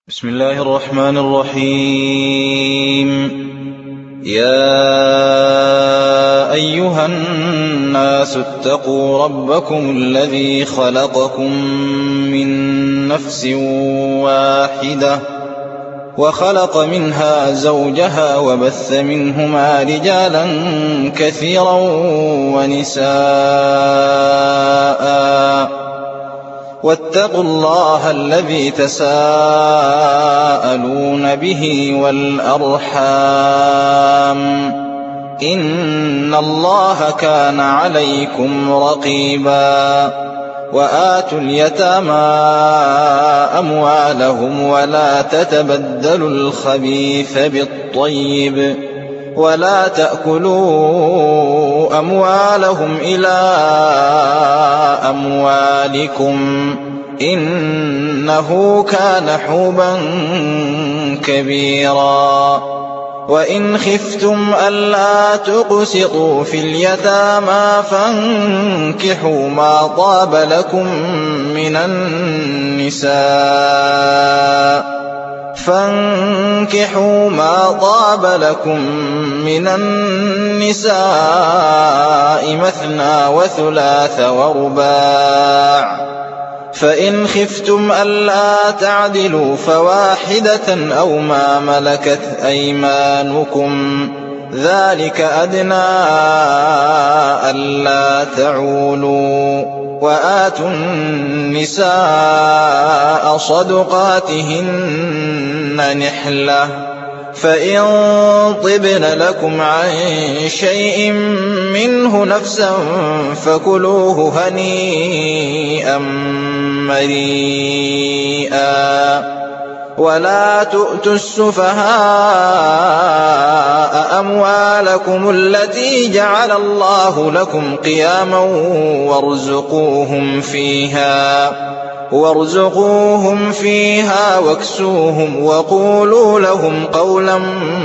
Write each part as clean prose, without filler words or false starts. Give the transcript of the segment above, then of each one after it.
بسم الله الرحمن الرحيم. يا أيها الناس اتقوا ربكم الذي خلقكم من نفس واحدة وخلق منها زوجها وبث منهما رجالا كثيرا ونساء واتقوا الله الذي تساءلون به والأرحام إن الله كان عليكم رقيبا. وآتوا اليتامى أموالهم ولا تتبدلوا الخبيث بالطيب ولا تأكلوا أموالهم إلى أموالكم إنه كان حوبا كبيرا. وإن خفتم ألا تقسطوا في اليتامى فانكحوا ما طاب لكم من النساء مثنى وثلاث ورباع، فإن خفتم ألا تعدلوا فواحدة أو ما ملكت أيمانكم ذلك أدنى ألا تعولوا. وآتوا النساء صدقاتهن نحلة، فإن طبن لكم عن شيء منه نفسا فكلوه هنيئا مريئا. ولا تؤتوا السفهاء أموالكم التي جعل الله لكم قياما وارزقوهم فيها واكسوهم وقولوا لهم قولا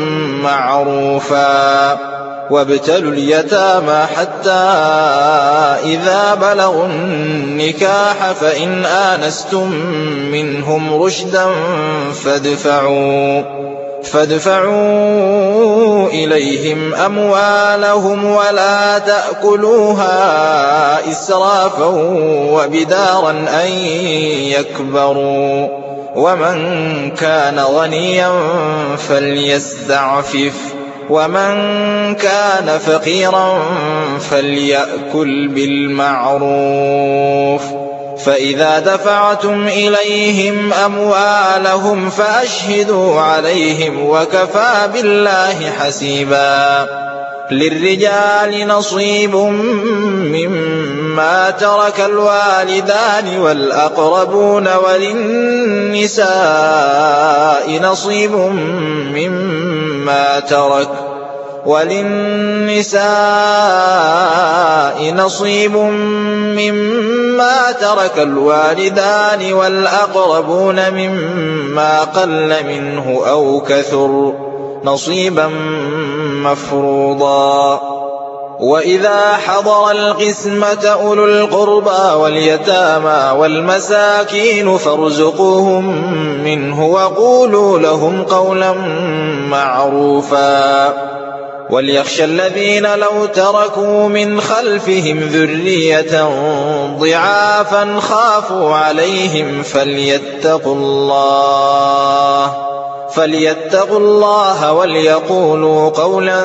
معروفا. وابتلوا اليتامى حتى إذا بلغوا النكاح فإن آنستم منهم رشدا فادفعوا إليهم أموالهم ولا تأكلوها إسرافا وبدارا أن يكبروا. ومن كان غنيا فليستعفف ومن كان فقيرا فليأكل بالمعروف. فإذا دفعتم إليهم أموالهم فأشهدوا عليهم وكفى بالله حسيبا. للرجال نصيب مما ترك الوالدان والأقربون وللنساء نصيب مما ترك الوالدان والأقربون مما قل منه أو كثر نصيبا مفروضا. وإذا حضر القسمة أولو القربى واليتامى والمساكين فارزقوهم منه وقولوا لهم قولا معروفا. وليخشى الذين لو تركوا من خلفهم ذرية ضعافا خافوا عليهم فليتقوا الله وليقولوا قولا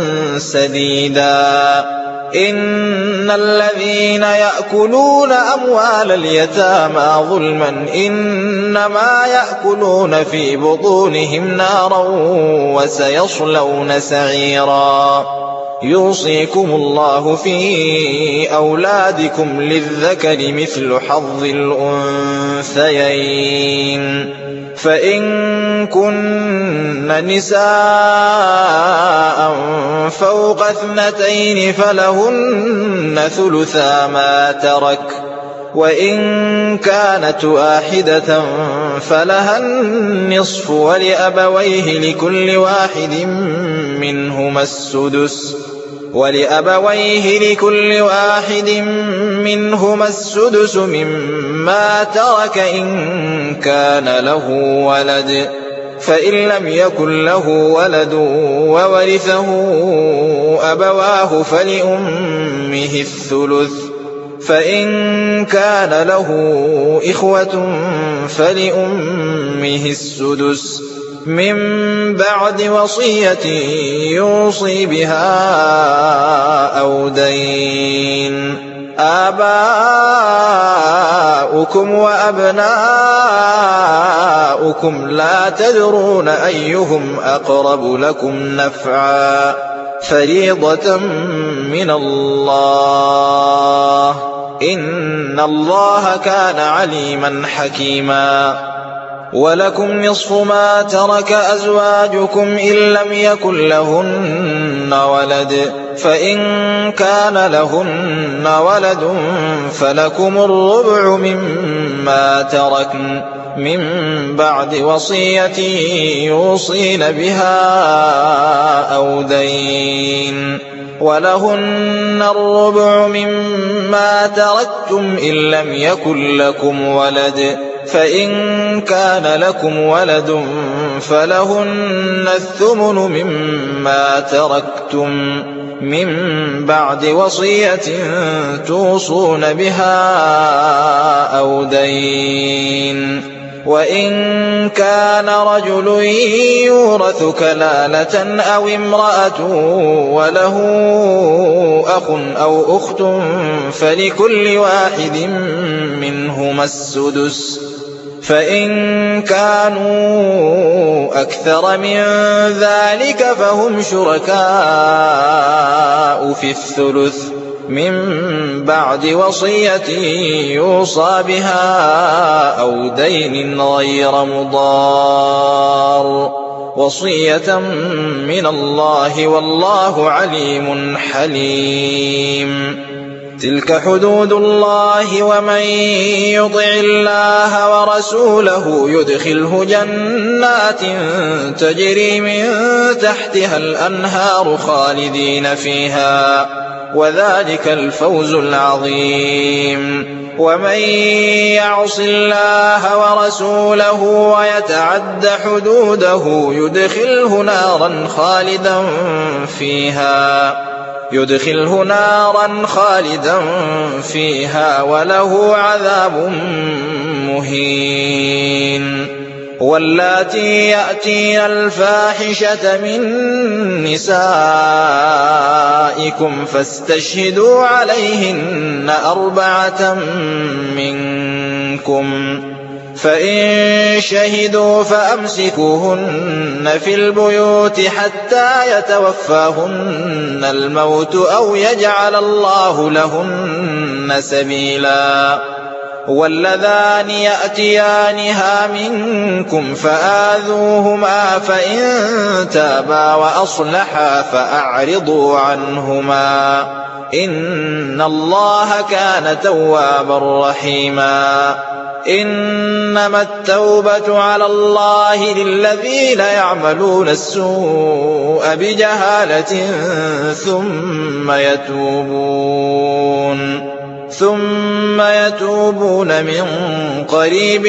سديدا. إن الذين يأكلون أموال اليتامى ظلما إنما يأكلون في بطونهم نارا وسيصلون سعيرا. يوصيكم الله في أولادكم للذكر مثل حظ الأنثيين، فإن كن نساء فوق 2 فلهن ثلثا ما ترك، وإن كانت واحدة فلها النصف ولأبويه لكل واحد منهما السدس. ولأبويه لكل واحد منهما السدس مما ترك إن كان له ولد، فإن لم يكن له ولد وورثه أبواه فلأمه الثلث، فإن كان له إخوة فلأمه السدس من بعد وصية يوصي بها أو دين. آباؤكم وأبناؤكم لا تدرون أيهم أقرب لكم نفعا فريضة من الله إن الله كان عليما حكيما. ولكم نصف ما ترك أزواجكم إن لم يكن لهن ولد، فإن كان لهن ولد فلكم الربع مما تركن من بعد وصية يوصين بها أو دين. ولهن الربع مما تركتم إن لم يكن لكم ولد، فإن كان لكم ولد فلهن الثمن مما تركتم من بعد وصية توصون بها أو دين. وإن كان رجل يورث كلالة أو امرأة وله أخ أو أخت فلكل واحد منهما السدس، فإن كانوا أكثر من ذلك فهم شركاء في الثلث من بعد وصية يوصى بها أو دين غير مضار، وصية من الله والله عليم حليم. تلك حدود الله ومن يطع الله ورسوله يدخله جنات تجري من تحتها الأنهار خالدين فيها وذلك الفوز العظيم. ومن يعص الله ورسوله ويتعد حدوده يدخله نارا خالدا فيها وله عذاب مهين. واللاتي يأتين الفاحشة من نسائكم فاستشهدوا عليهن 4 منكم، فإن شهدوا فأمسكوهن في البيوت حتى يتوفاهن الموت أو يجعل الله لهن سبيلا. واللذان يأتيانها منكم فآذوهما فإن تابا وأصلحا فأعرضوا عنهما إن الله كان توابا رحيما. إنما التوبة على الله للذين يعملون السوء بجهالة ثم يتوبون من قريب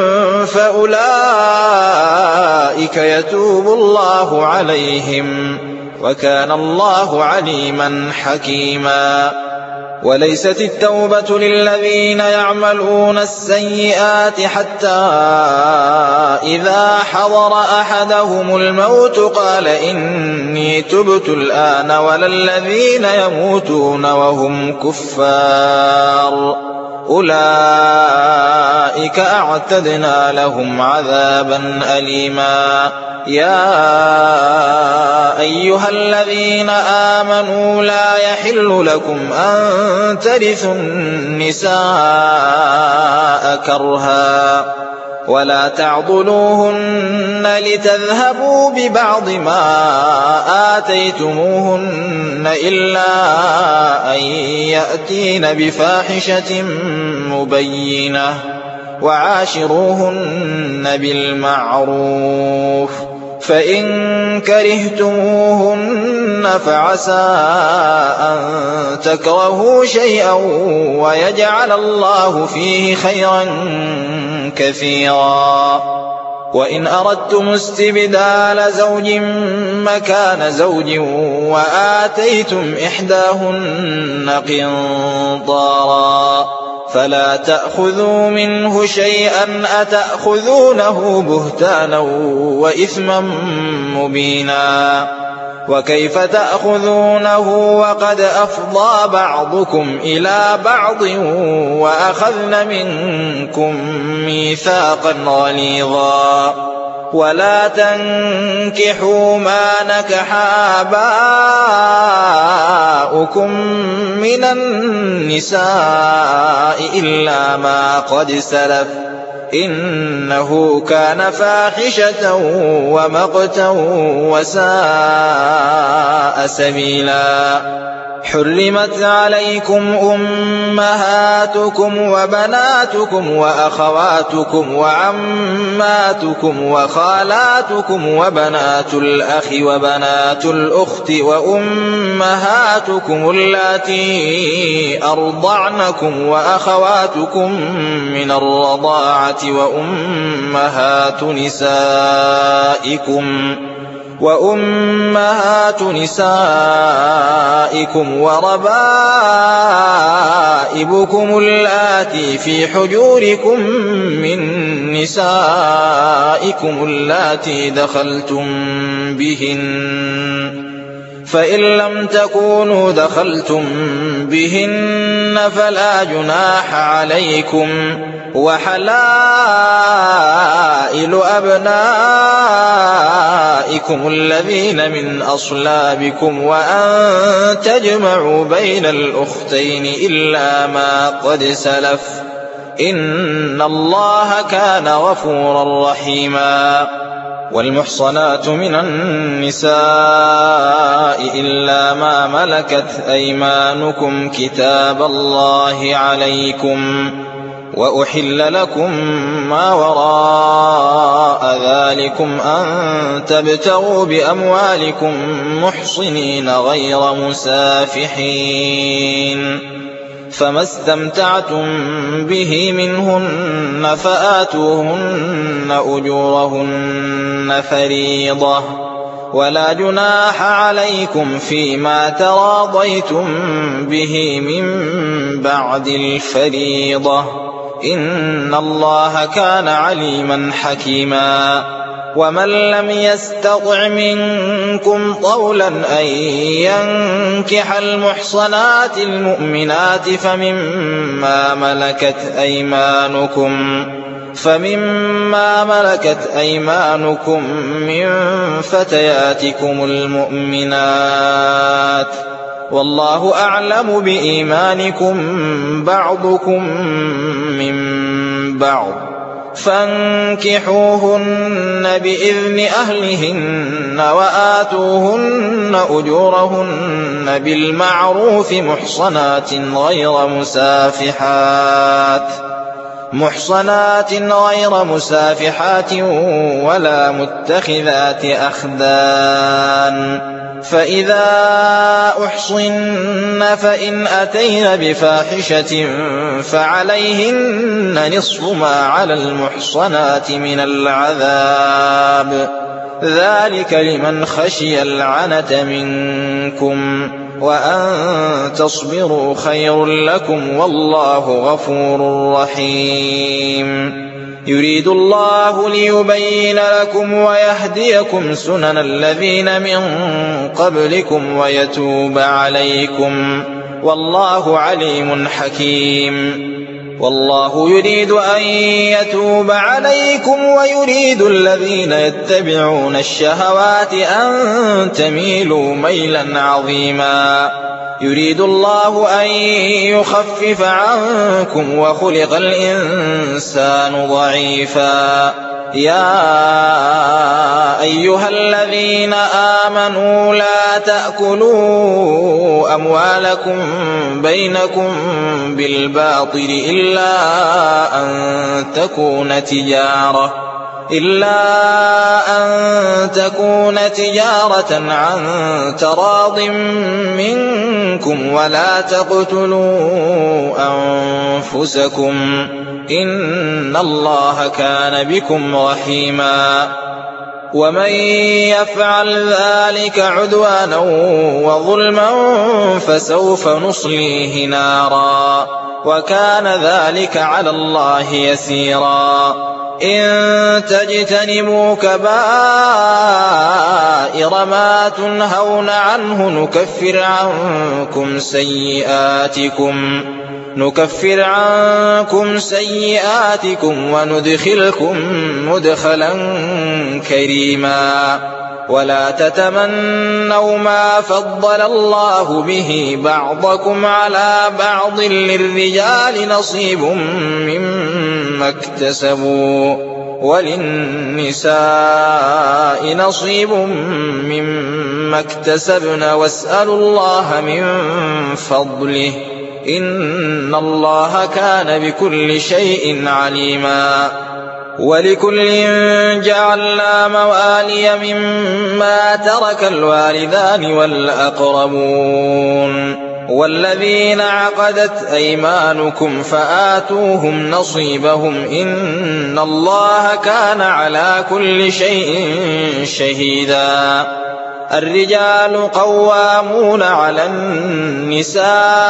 فأولئك يتوب الله عليهم وكان الله عليما حكيما. وليست التوبة للذين يعملون السيئات حتى إذا حضر أحدهم الموت قال إني تبت الآن ولا الذين يموتون وهم كفار أولئك أعتدنا لهم عذابا أليما. يا أيها الذين آمنوا لا يحل لكم أن ترثوا النساء كرها ولا تعضلوهن لتذهبوا ببعض ما آتيتموهن إلا أن يأتين بفاحشة مبينة وعاشروهن بالمعروف فإن كرهتموهن فعسى أن تكرهوا شيئا ويجعل الله فيه خيرا كثيرا. وإن أردتم استبدال زوج مكان زوج وآتيتم إحداهن قنطارا فلا تأخذوا منه شيئا أتأخذونه بهتانا وإثما مبينا. وكيف تأخذونه وقد أفضى بعضكم إلى بعض وأخذن منكم ميثاقا غليظا. ولا تنكحوا ما نكح آباؤكم من النساء إلا ما قد سلف إنه كان فاحشة ومقتا وساء سبيلا. حرمت عليكم أمهاتكم وبناتكم وأخواتكم وعماتكم وخالاتكم وبنات الأخ وبنات الأخت وأمهاتكم اللاتي أرضعنكم وأخواتكم من الرضاعة وأمهات نسائكم وربائبكم اللاتي في حجوركم من نسائكم اللاتي دخلتم بهن فإن لم تكونوا دخلتم بهن فلا جناح عليكم. وحلائل أبنائكم الذين من أصلابكم وأن تجمعوا بين الأختين إلا ما قد سلف إن الله كان غفورا رحيما. والمحصنات من النساء إلا ما ملكت أيمانكم كتاب الله عليكم وأحل لكم ما وراء ذلكم أن تبتغوا بأموالكم محصنين غير مسافحين فما استمتعتم به منهن فآتوهن أجورهن فريضة ولا جناح عليكم فيما تراضيتم به من بعد الفريضة إن الله كان عليما حكيما. ومن لم يستطع منكم طولا أن ينكح المحصنات المؤمنات فمما ملكت أيمانكم من فتياتكم المؤمنات والله أعلم بإيمانكم بعضكم من بعض فانكحوهن بإذن أهلهن وآتوهن أجورهن بالمعروف محصنات غير مسافحات ولا متخذات أخدان. فإذا أحصن فإن أتين بفاحشة فعليهن نصف ما على المحصنات من العذاب ذلك لمن خشي العنة منكم وأن تصبروا خير لكم والله غفور رحيم. يريد الله ليبين لكم ويهديكم سنن الذين من قبلكم ويتوب عليكم والله عليم حكيم. والله يريد أن يتوب عليكم ويريد الذين يتبعون الشهوات أن تميلوا ميلا عظيما. يريد الله أن يخفف عنكم وخلق الإنسان ضعيفا. يا أيها الذين آمنوا لا تأكلوا أموالكم بينكم بالباطل إلا أن إلا أن تكون تجارة عن تراض منكم ولا تقتلوا أنفسكم إن الله كان بكم رحيما ومن يفعل ذلك عدوانا وظلما فسوف نصليه نارا وكان ذلك على الله يسيرا إن تجتنبوا كبائر ما تنهون عنه نكفر عنكم سيئاتكم وندخلكم مدخلا كريما ولا تتمنوا ما فضل الله به بعضكم على بعض للرجال نصيب مما اكتسبوا وللنساء نصيب مما اكتسبن واسألوا الله من فضله إن الله كان بكل شيء عليما ولكل جعلنا موالي مما ترك الوالدان والأقربون والذين عقدت أيمانكم فآتوهم نصيبهم إن الله كان على كل شيء شهيدا الرجال قوامون على النساء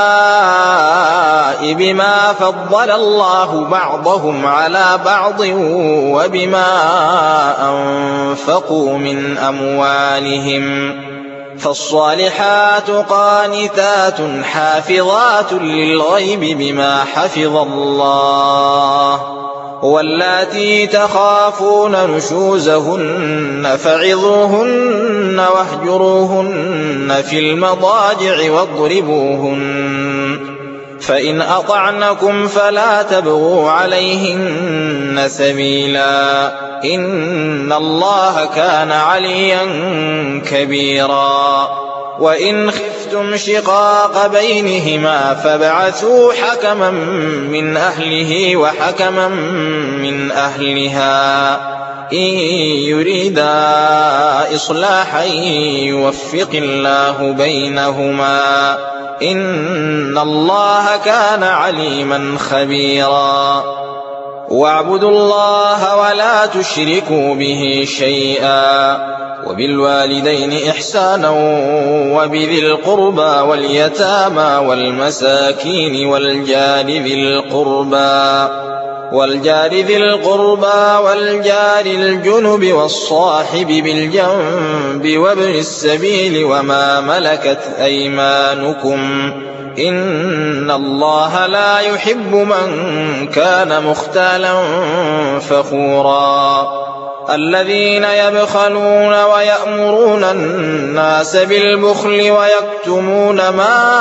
بما فضل الله بعضهم على بعض وبما أنفقوا من أموالهم فالصالحات قانتات حافظات للغيب بما حفظ الله واللاتي تخافون نشوزهن فعظوهن واهجروهن في المضاجع واضربوهن فإن أطعنكم فلا تبغوا عليهن سبيلا إن الله كان عليا كبيرا وإن خفتم شقاق بينهما فابعثوا حكما من أهله وحكما من أهلها إن يريدا إصلاحا يوفق الله بينهما إن الله كان عليما خبيرا واعبدوا الله ولا تشركوا به شيئا وبالوالدين إحسانا وبذي القربى واليتامى والمساكين والجار ذي القربى والجار الجنب والصاحب بالجنب وابن السبيل وما ملكت أيمانكم إن الله لا يحب من كان مختالا فخورا الذين يبخلون ويأمرون الناس بالبخل ويكتمون ما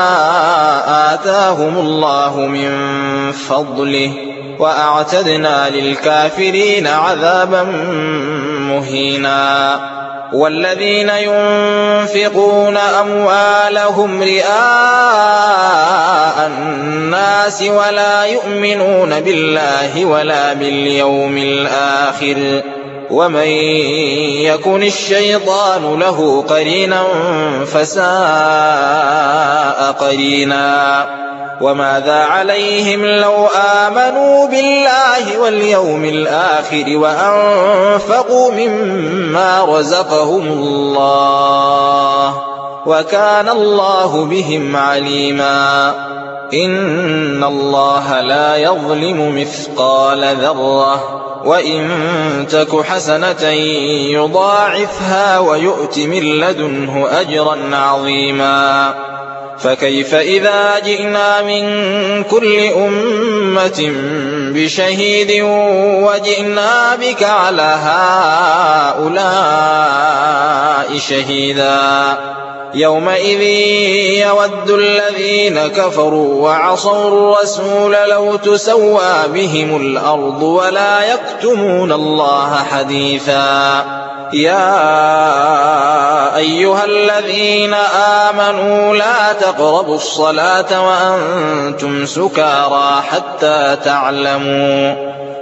آتاهم الله من فضله وأعتدنا للكافرين عذابا مهينا والذين ينفقون أموالهم رئاء الناس ولا يؤمنون بالله ولا باليوم الآخر ومن يكن الشيطان له قرينا فساء قرينا وماذا عليهم لو آمنوا بالله واليوم الآخر وأنفقوا مما رزقهم الله وكان الله بهم عليما إن الله لا يظلم مثقال ذرة وإن تك حسنة يضاعفها ويؤت من لدنه أجرا عظيما فكيف إذا جئنا من كل أمة بشهيد وجئنا بك على هؤلاء شهيدا يومئذ يود الذين كفروا وعصوا الرسول لو تسوى بهم الأرض ولا يكتمون الله حديثا يا أيها الذين آمنوا لا تقربوا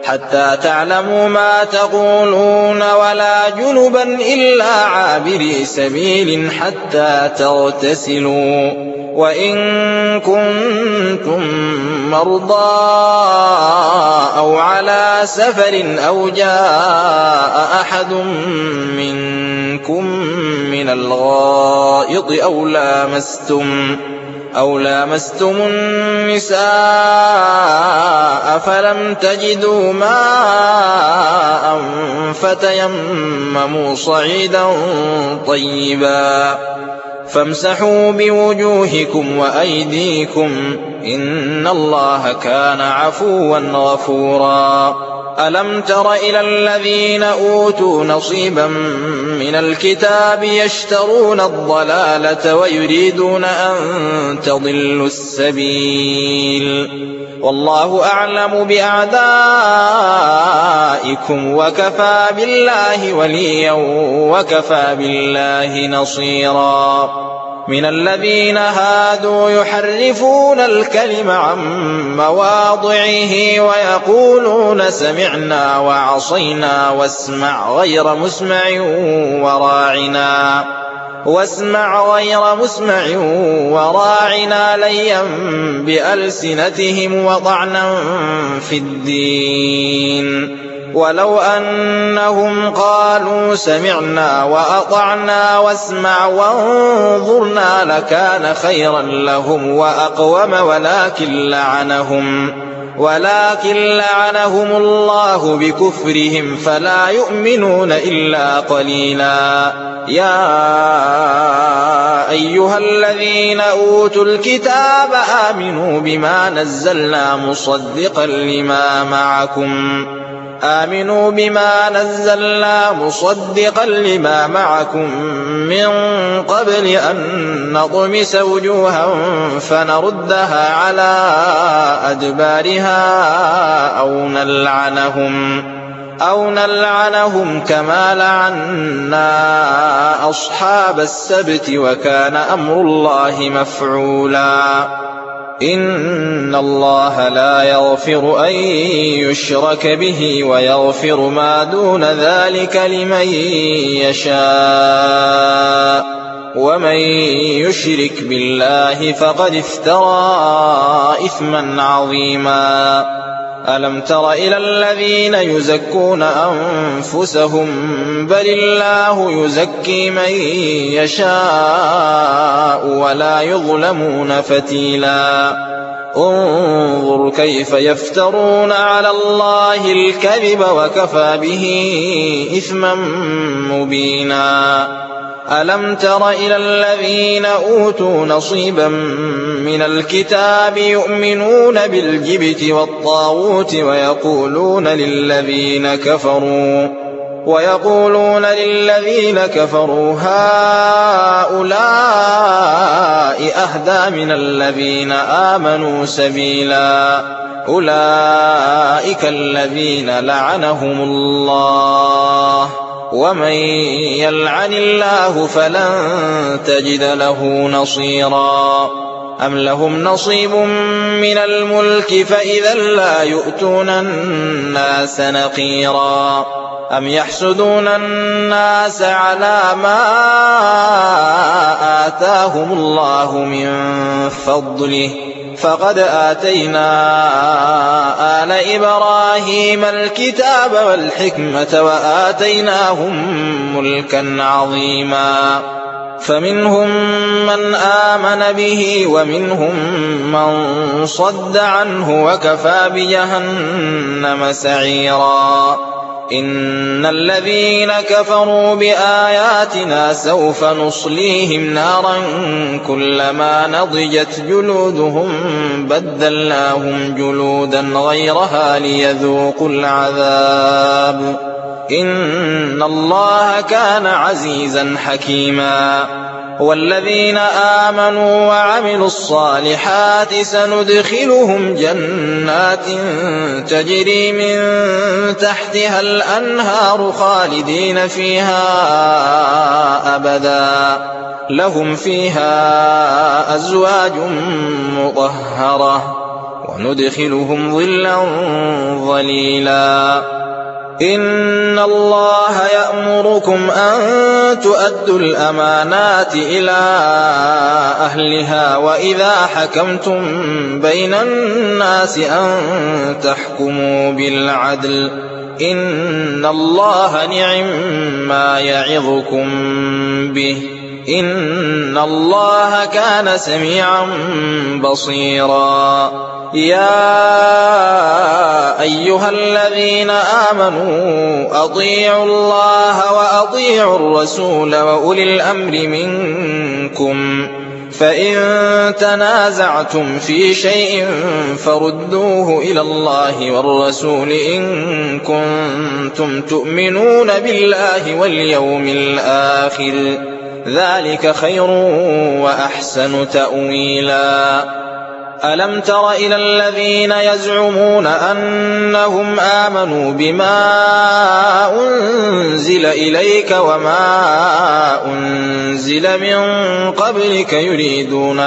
حتى تعلموا ما تقولون ولا جنبا إلا عابري سبيل حتى تغتسلوا وإن كنتم مرضى أو على سفر أو جاء أحد منكم من الغائط أو لامستم النساء فلم تجدوا ماء فتيمموا صعيدا طيبا فامسحوا بوجوهكم وأيديكم إن الله كان عفوا غفورا ألم تر إلى الذين أوتوا نصيبا من الكتاب يشترون الضلالة ويريدون أن تضلوا السبيل والله أعلم بأعدائكم وكفى بالله وليا وكفى بالله نصيرا من الذين هادوا يحرفون الكلم عن مواضعه ويقولون سمعنا وعصينا واسمع غير مسمع وراعنا ليا بألسنتهم وطعنا في الدين ولو أنهم قالوا سمعنا وأطعنا واسمع وانظرنا لكان خيرا لهم وأقوم ولكن لعنهم الله بكفرهم فلا يؤمنون إلا قليلا يا أيها الذين أوتوا الكتاب آمنوا بما نزلنا مصدقا لما معكم من قبل أن نطمس وجوها فنردها على أدبارها أو نلعنهم كما لعنا أصحاب السبت وكان أمر الله مفعولا إن الله لا يغفر أن يشرك به ويغفر ما دون ذلك لمن يشاء ومن يشرك بالله فقد افترى إثما عظيما ألم تر إلى الذين يزكون أنفسهم بل الله يزكي من يشاء ولا يظلمون فتيلا انظر كيف يفترون على الله الكذب وكفى به إثما مبينا ألم تر إلى الذين أوتوا نصيبا من الكتاب يؤمنون بالجبت والطاغوت ويقولون للذين كفروا هؤلاء أهدى من الذين آمنوا سبيلا أولئك الذين لعنهم الله ومن يلعن الله فلن تجد له نصيرا أم لهم نصيب من الملك فإذا لا يؤتون الناس نقيرا أم يحسدون الناس على ما آتاهم الله من فضله فقد آتينا آل إبراهيم الكتاب والحكمة وآتيناهم ملكا عظيما فمنهم من آمن به ومنهم من صد عنه وكفى بجهنم سعيرا إن الذين كفروا بآياتنا سوف نصليهم نارا كلما نضجت جلودهم بدلناهم جلودا غيرها ليذوقوا العذاب إن الله كان عزيزا حكيما والذين آمنوا وعملوا الصالحات سندخلهم جنات تجري من تحتها الأنهار خالدين فيها أبدا لهم فيها أزواج مطهرة وندخلهم ظلا ظليلا إن الله يأمركم أن تؤدوا الأمانات إلى أهلها وإذا حكمتم بين الناس أن تحكموا بالعدل إن الله نعم يعظكم به إن الله كان سميعا بصيرا يا أيها الذين آمنوا أطيعوا الله وأطيعوا الرسول وأولي الأمر منكم فإن تنازعتم في شيء فردوه إلى الله والرسول إن كنتم تؤمنون بالله واليوم الآخر ذلك خير وأحسن تأويلا ألم تر إلى الذين يزعمون أنهم آمنوا بما أنزل إليك وما أنزل من قبلك يريدون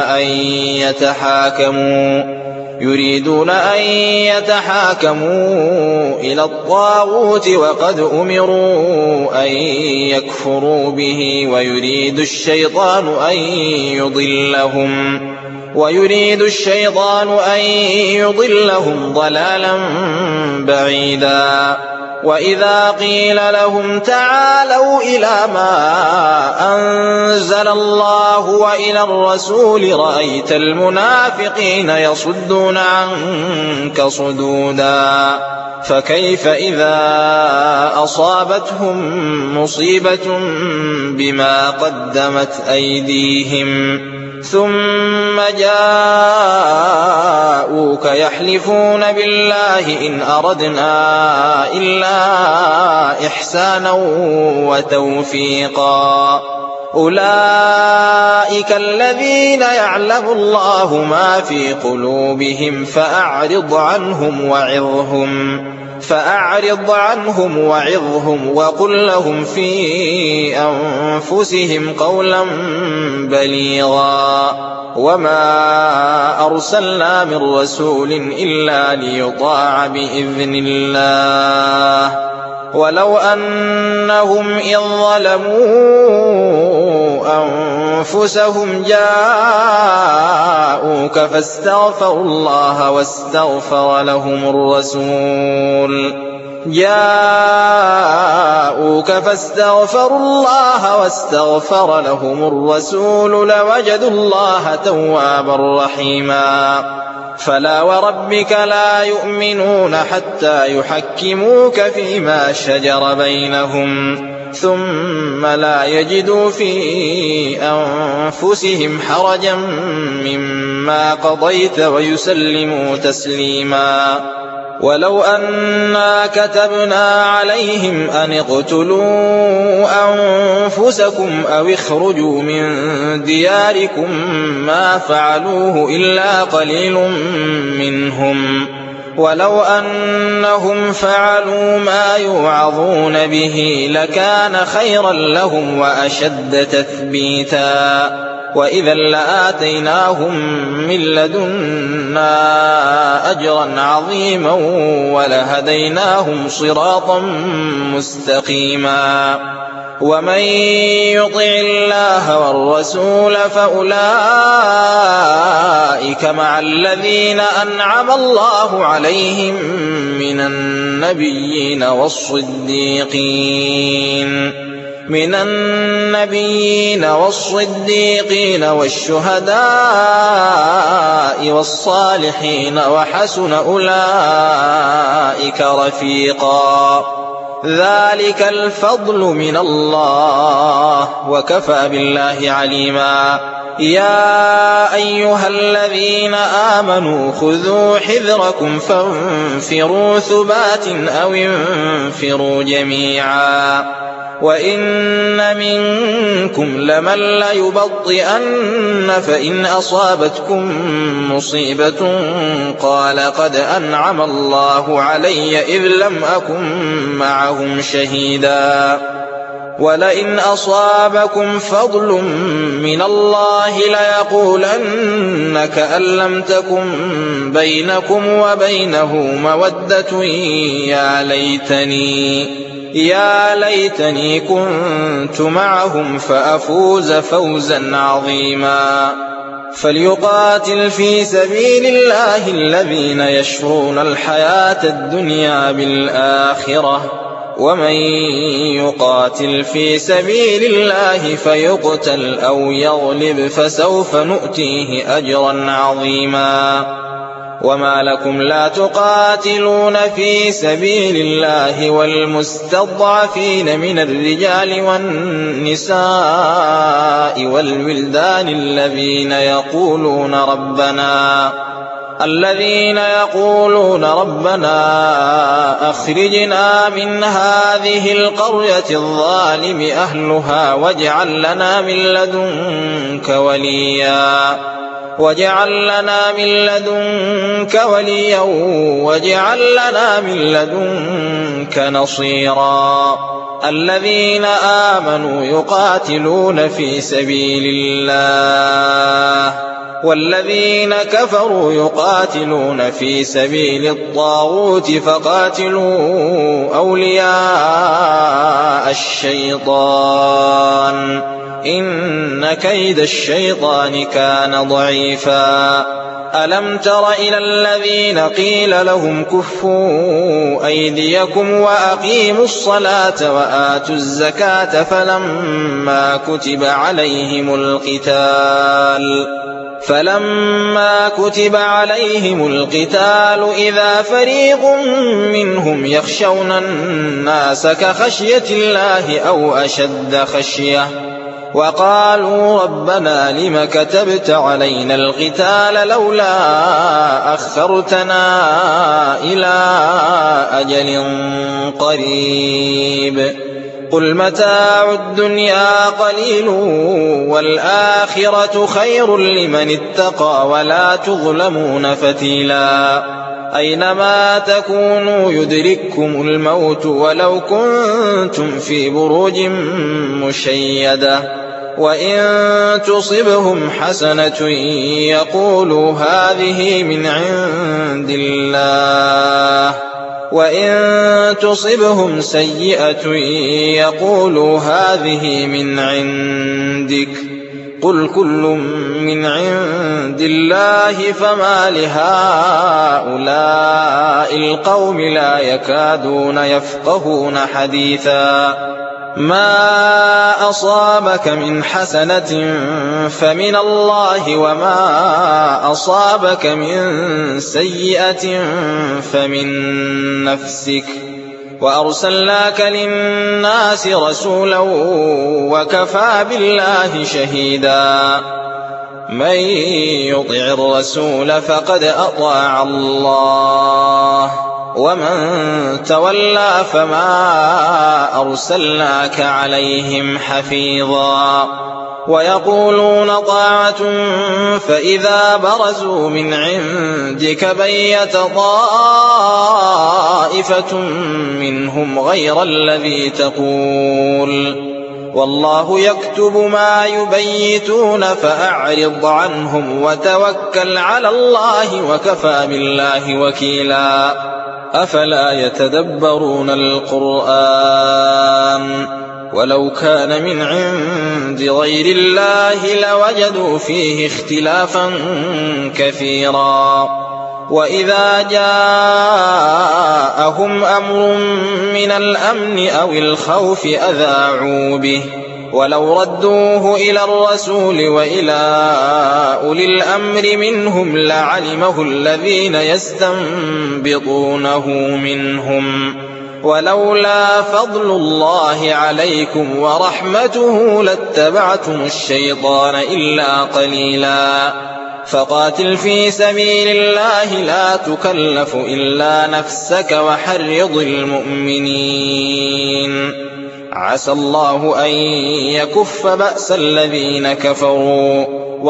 أن يتحاكموا إلى الطاغوت وقد أمروا أن يكفروا به ويريد الشيطان أن يضلهم ضلالا بعيدا وإذا قيل لهم تعالوا إلى ما أنزل الله وإلى الرسول رأيت المنافقين يصدون عنك صدودا فكيف إذا أصابتهم مصيبة بما قدمت أيديهم ثم جاءوك يحلفون بالله إن أردنا إلا إحسانا وتوفيقا أولئك الذين يعلم الله ما في قلوبهم فأعرض عنهم وعظهم وقل لهم في أنفسهم قولا بليغا وما أرسلنا من رسول إلا ليطاع بإذن الله ولو أنهم إذ ظلموا أنفسهم جاءوك فاستغفروا الله واستغفر لهم الرسول لوجدوا الله توابا رحيما فلا وربك لا يؤمنون حتى يحكموك فيما شجر بينهم ثم لا يجدوا في أنفسهم حرجا مما قضيت ويسلموا تسليما ولو أنا كتبنا عليهم أن اقتلوا أنفسكم أو اخرجوا من دياركم ما فعلوه إلا قليل منهم ولو أنهم فعلوا ما يوعظون به لكان خيرا لهم وأشد تثبيتا وإذا لآتيناهم من لدنا أجرا عظيما ولهديناهم صراطا مستقيما ومن يطع الله والرسول فأولئك مع الذين أنعم الله عليهم من النبيين والصديقين والشهداء والصالحين وحسن أولئك رفيقا ذلك الفضل من الله وكفى بالله عليما يا أيها الذين آمنوا خذوا حذركم فانفروا ثبات أو انفروا جميعا وإن منكم لمن ليبطئن فإن أصابتكم مصيبة قال قد أنعم الله علي إذ لم أكن معهم شهيدا ولئن أصابكم فضل من الله ليقولن كأن لم تكن بينكم وبينه مودة يا ليتني كنت معهم فأفوز فوزا عظيما. فليقاتل في سبيل الله الذين يشرون الحياة الدنيا بالآخرة، ومن يقاتل في سبيل الله فيقتل أو يغلب فسوف نؤتيه أجرا عظيما. وما لكم لا تقاتلون في سبيل الله والمستضعفين من الرجال والنساء والولدان الذين يقولون ربنا أخرجنا من هذه القرية الظالم أهلها واجعل لنا من لدنك وليا واجعل لنا من لدنك نصيرا. الذين آمنوا يقاتلون في سبيل الله والذين كفروا يقاتلون في سبيل الطاغوت فقاتلوا أولياء الشيطان إن كيد الشيطان كان ضعيفا. ألم تر إلى الذين قيل لهم كفوا أيديكم وأقيموا الصلاة وآتوا الزكاة فلما كتب عليهم القتال إذا فريق منهم يخشون الناس كخشية الله أو أشد خشية وقالوا ربنا لم كتبت علينا القتال لولا أخرتنا إلى أجل قريب قل متاع الدنيا قليل والآخرة خير لمن اتقى ولا تظلمون فتيلا. أينما تكونوا يدرككم الموت ولو كنتم في بروج مشيدة وإن تصبهم حسنة يقولوا هذه من عند الله وإن تصبهم سيئة يقولوا هذه من عندك قل كل من عند الله فما لهؤلاء القوم لا يكادون يفقهون حديثا. ما أصابك من حسنة فمن الله وما أصابك من سيئة فمن نفسك وأرسلناك للناس رسولا وكفى بالله شهيدا. من يطع الرسول فقد أطاع الله ومن تولى فما أرسلناك عليهم حفيظا. ويقولون طاعة فإذا برزوا من عندك بيت طائفة منهم غير الذي تقول والله يكتب ما يبيتون فأعرض عنهم وتوكل على الله وكفى بالله وكيلا. أفلا يتدبرون القرآن ولو كان من عند غير الله لوجدوا فيه اختلافا كثيرا. وإذا جاءهم أمر من الأمن أو الخوف أذاعوا به ولو ردوه إلى الرسول وإلى أولي الأمر منهم لعلمه الذين يستنبطونه منهم ولولا فضل الله عليكم ورحمته لاتبعتم الشيطان إلا قليلا. فقاتل في سبيل الله لا تكلف إلا نفسك وحرض المؤمنين عسى الله أن يكف بأس الذين كفروا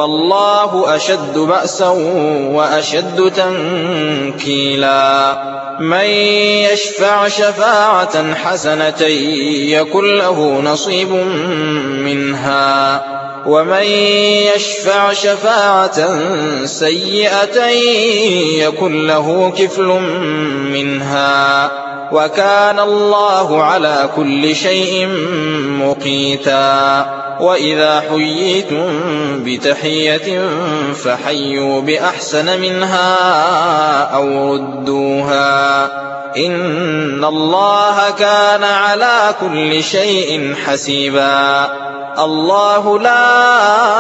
والله أشد بأسا وأشد تنكيلا. من يشفع شفاعة حسنة يكن له نصيب منها ومن يشفع شفاعة سيئة يكن له كفل منها وكان الله على كل شيء مقيتا. وإذا حييتم بتحية فحيوا بأحسن منها أو ردوها إن الله كان على كل شيء حسيبا. الله لا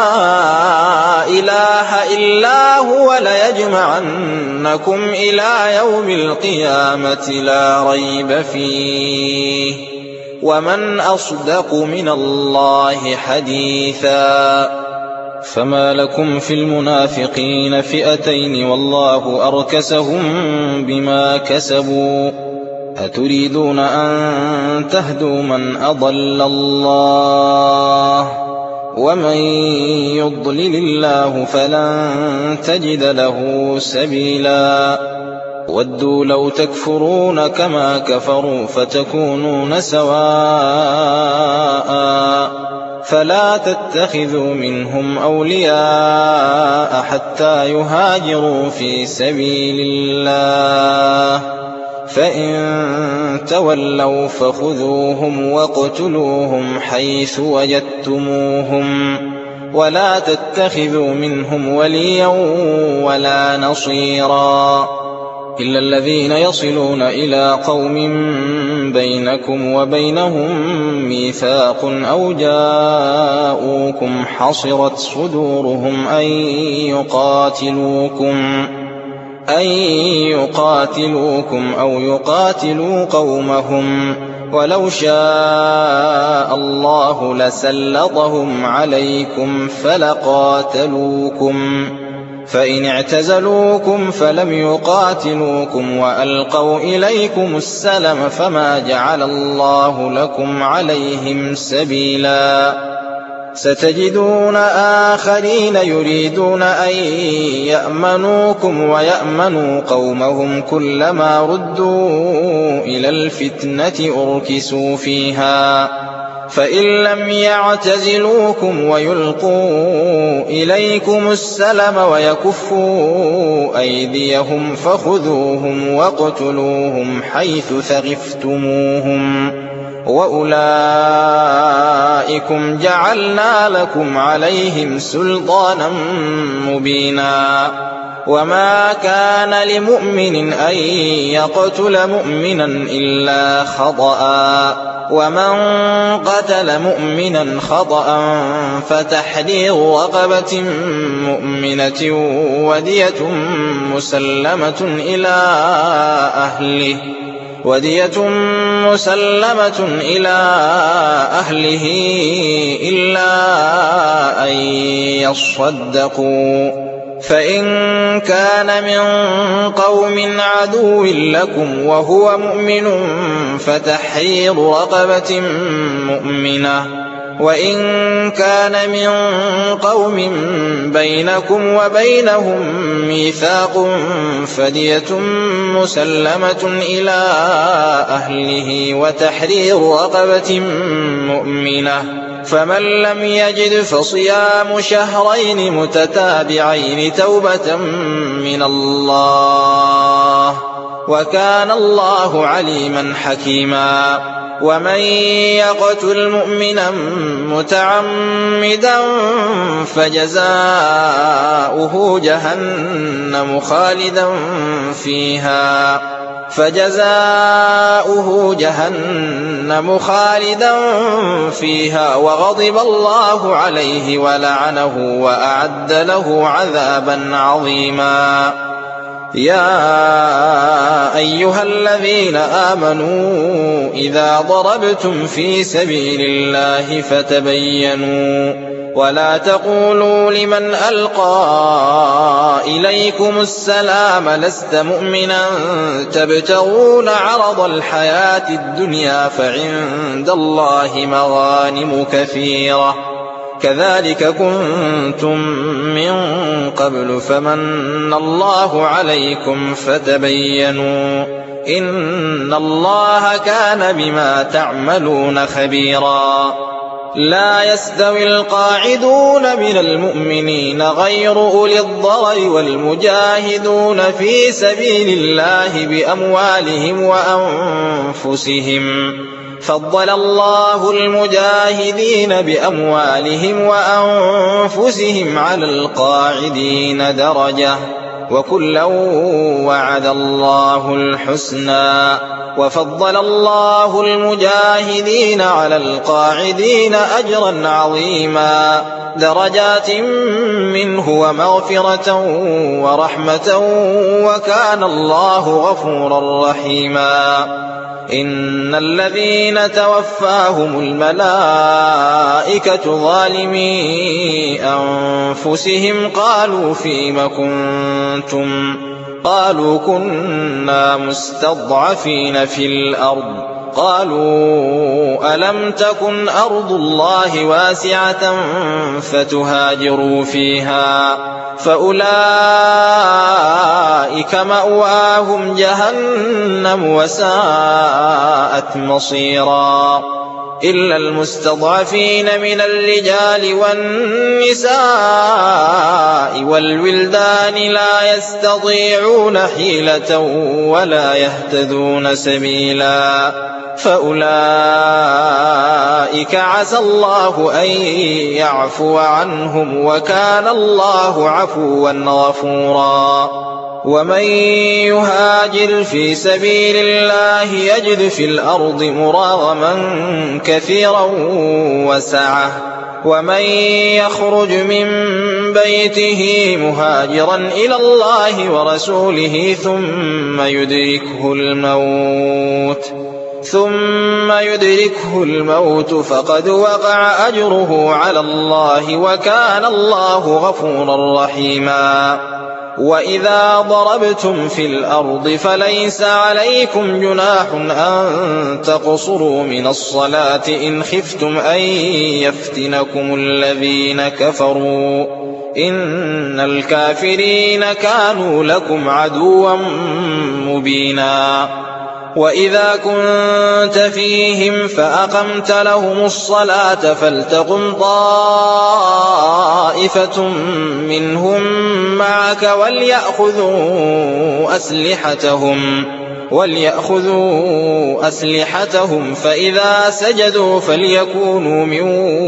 إله إلا هو ليجمعنكم إلى يوم القيامة لا ريب فيه ومن أصدق من الله حديثا. فما لكم في المنافقين فئتين والله أركسهم بما كسبوا أتريدون أن تهدوا من أضل الله ومن يضلل الله فلن تجد له سبيلا. ودوا لو تكفرون كما كفروا فتكونون سواء فلا تتخذوا منهم أولياء حتى يهاجروا في سبيل الله فإن تولوا فخذوهم واقتلوهم حيث وجدتموهم ولا تتخذوا منهم وليا ولا نصيرا إلا الذين يصلون إلى قوم بينكم وبينهم ميثاق أو جاءوكم حصرت صدورهم أن يقاتلوكم أو يقاتلوا قومهم ولو شاء الله لسلطهم عليكم فلقاتلوكم فإن اعتزلوكم فلم يقاتلوكم وألقوا إليكم السلم فما جعل الله لكم عليهم سبيلا. ستجدون آخرين يريدون أن يأمنوكم ويأمنوا قومهم كلما ردوا إلى الفتنة أركسوا فيها فإن لم يعتزلوكم ويلقوا إليكم السلم ويكفوا أيديهم فخذوهم واقتلوهم حيث ثقفتموهم وأولئكم جعلنا لكم عليهم سلطانا مبينا. وما كان لمؤمن أن يقتل مؤمنا إلا خطأ ومن قتل مؤمنا خطأ فتحرير رقبة مؤمنة ودية مسلمة إلى أهله إلا أن يصدقوا فإن كان من قوم عدو لكم وهو مؤمن فتحرير رقبة مؤمنة وإن كان من قوم بينكم وبينهم ميثاق فدية مسلمة إلى أهله وتحرير رقبة مؤمنة فمن لم يجد فصيام شهرين متتابعين توبة من الله وكان الله عليما حكيما. ومن يقتل مؤمنا متعمدا فجزاؤه جهنم خالدا فيها وغضب الله عليه ولعنه وأعد له عذابا عظيما. يا أيها الذين آمنوا إذا ضربتم في سبيل الله فتبينوا ولا تقولوا لمن ألقى إليكم السلام لست مؤمنا تبتغون عرض الحياة الدنيا فعند الله مغانم كثيرة كذلك كنتم من قبل فمن الله عليكم فتبينوا إن الله كان بما تعملون خبيرا. لا يستوي القاعدون من المؤمنين غير أولي الضرر والمجاهدون في سبيل الله بأموالهم وأنفسهم. فضل الله المجاهدين بأموالهم وأنفسهم على القاعدين درجة، وكلا وعد الله الحسنى. وفضل الله المجاهدين على القاعدين أجرا عظيما، درجات منه ومغفرة ورحمة، وكان الله غفورا رحيما. إن الذين توفاهم الملائكة ظالمي أنفسهم قالوا فيم كنتم؟ قالوا كنا مستضعفين في الأرض. قالوا ألم تكن أرض الله واسعة فتهاجروا فيها؟ فأولئك مأواهم جهنم وساءت مصيرا. إلا المستضعفين من الرجال والنساء والولدان لا يستطيعون حيلة ولا يهتدون سبيلا، فأولئك عسى الله أن يعفو عنهم، وكان الله عفوا غفورا. ومن يهاجر في سبيل الله يجد في الأرض مراغما كثيرا وسعة، ومن يخرج من بيته مهاجرا إلى الله ورسوله ثم يدركه الموت فقد وقع أجره على الله، وكان الله غفورا رحيما. وإذا ضربتم في الأرض فليس عليكم جناح أن تقصروا من الصلاة إن خفتم أن يفتنكم الذين كفروا، إن الكافرين كانوا لكم عدوا مبينا. وإذا كنت فيهم فأقمت لهم الصلاة فلتقم طائفة منهم معك وليأخذوا أسلحتهم فإذا سجدوا فليكونوا من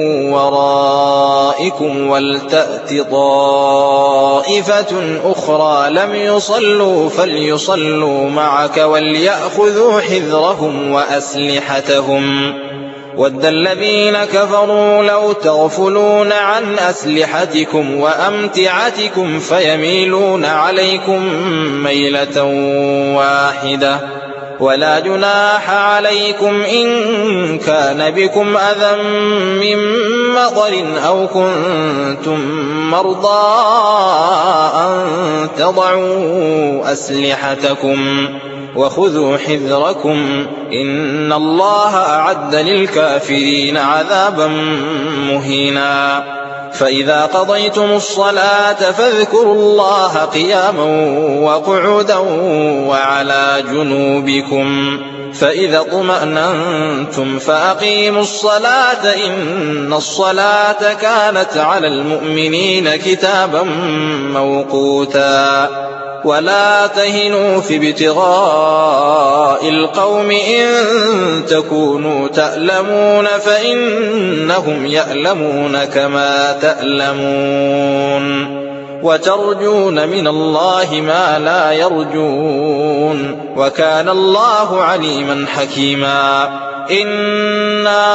ورائكم ولتأت طائفة أخرى لم يصلوا فليصلوا معك وليأخذوا حذرهم وأسلحتهم. وَدَّ الَّذِينَ كَفَرُوا لَوْ تَغْفُلُونَ عَنْ أَسْلِحَتِكُمْ وَأَمْتِعَتِكُمْ فَيَمِيلُونَ عَلَيْكُمْ مَيْلَةً وَاحِدَةً. ولا جناح عليكم إن كان بكم أذى من مطر أو كنتم مرضى أن تضعوا أسلحتكم وخذوا حذركم إن الله أعد للكافرين عذابا مهينا. فإذا قضيتم الصلاة فاذكروا الله قياما وقعودا وعلى جنوبكم فإذا اطمأننتم فأقيموا الصلاة إن الصلاة كانت على المؤمنين كتابا موقوتا. ولا تهنوا في ابتغاء القوم إن تكونوا تألمون فإنهم يألمون كما تألمون وترجون من الله ما لا يرجون وكان الله عليما حكيما. إنا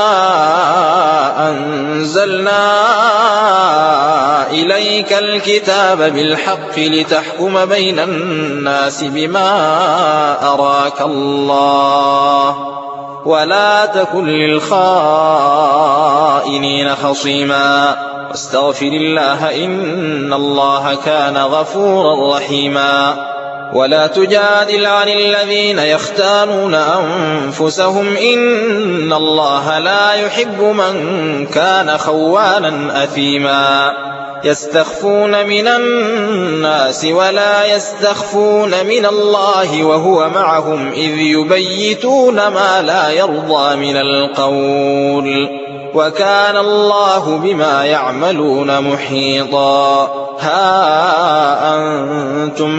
أنزلنا إليك الكتاب بالحق لتحكم بين الناس بما أراك الله ولا تكن للخائنين خصيما واستغفر الله إن الله كان غفورا رحيما. ولا تجادل عن الذين يختانون أنفسهم إن الله لا يحب من كان خوانا أثيما. يستخفون من الناس ولا يستخفون من الله وهو معهم إذ يبيتون ما لا يرضى من القول وكان الله بما يعملون محيطا ها أنتم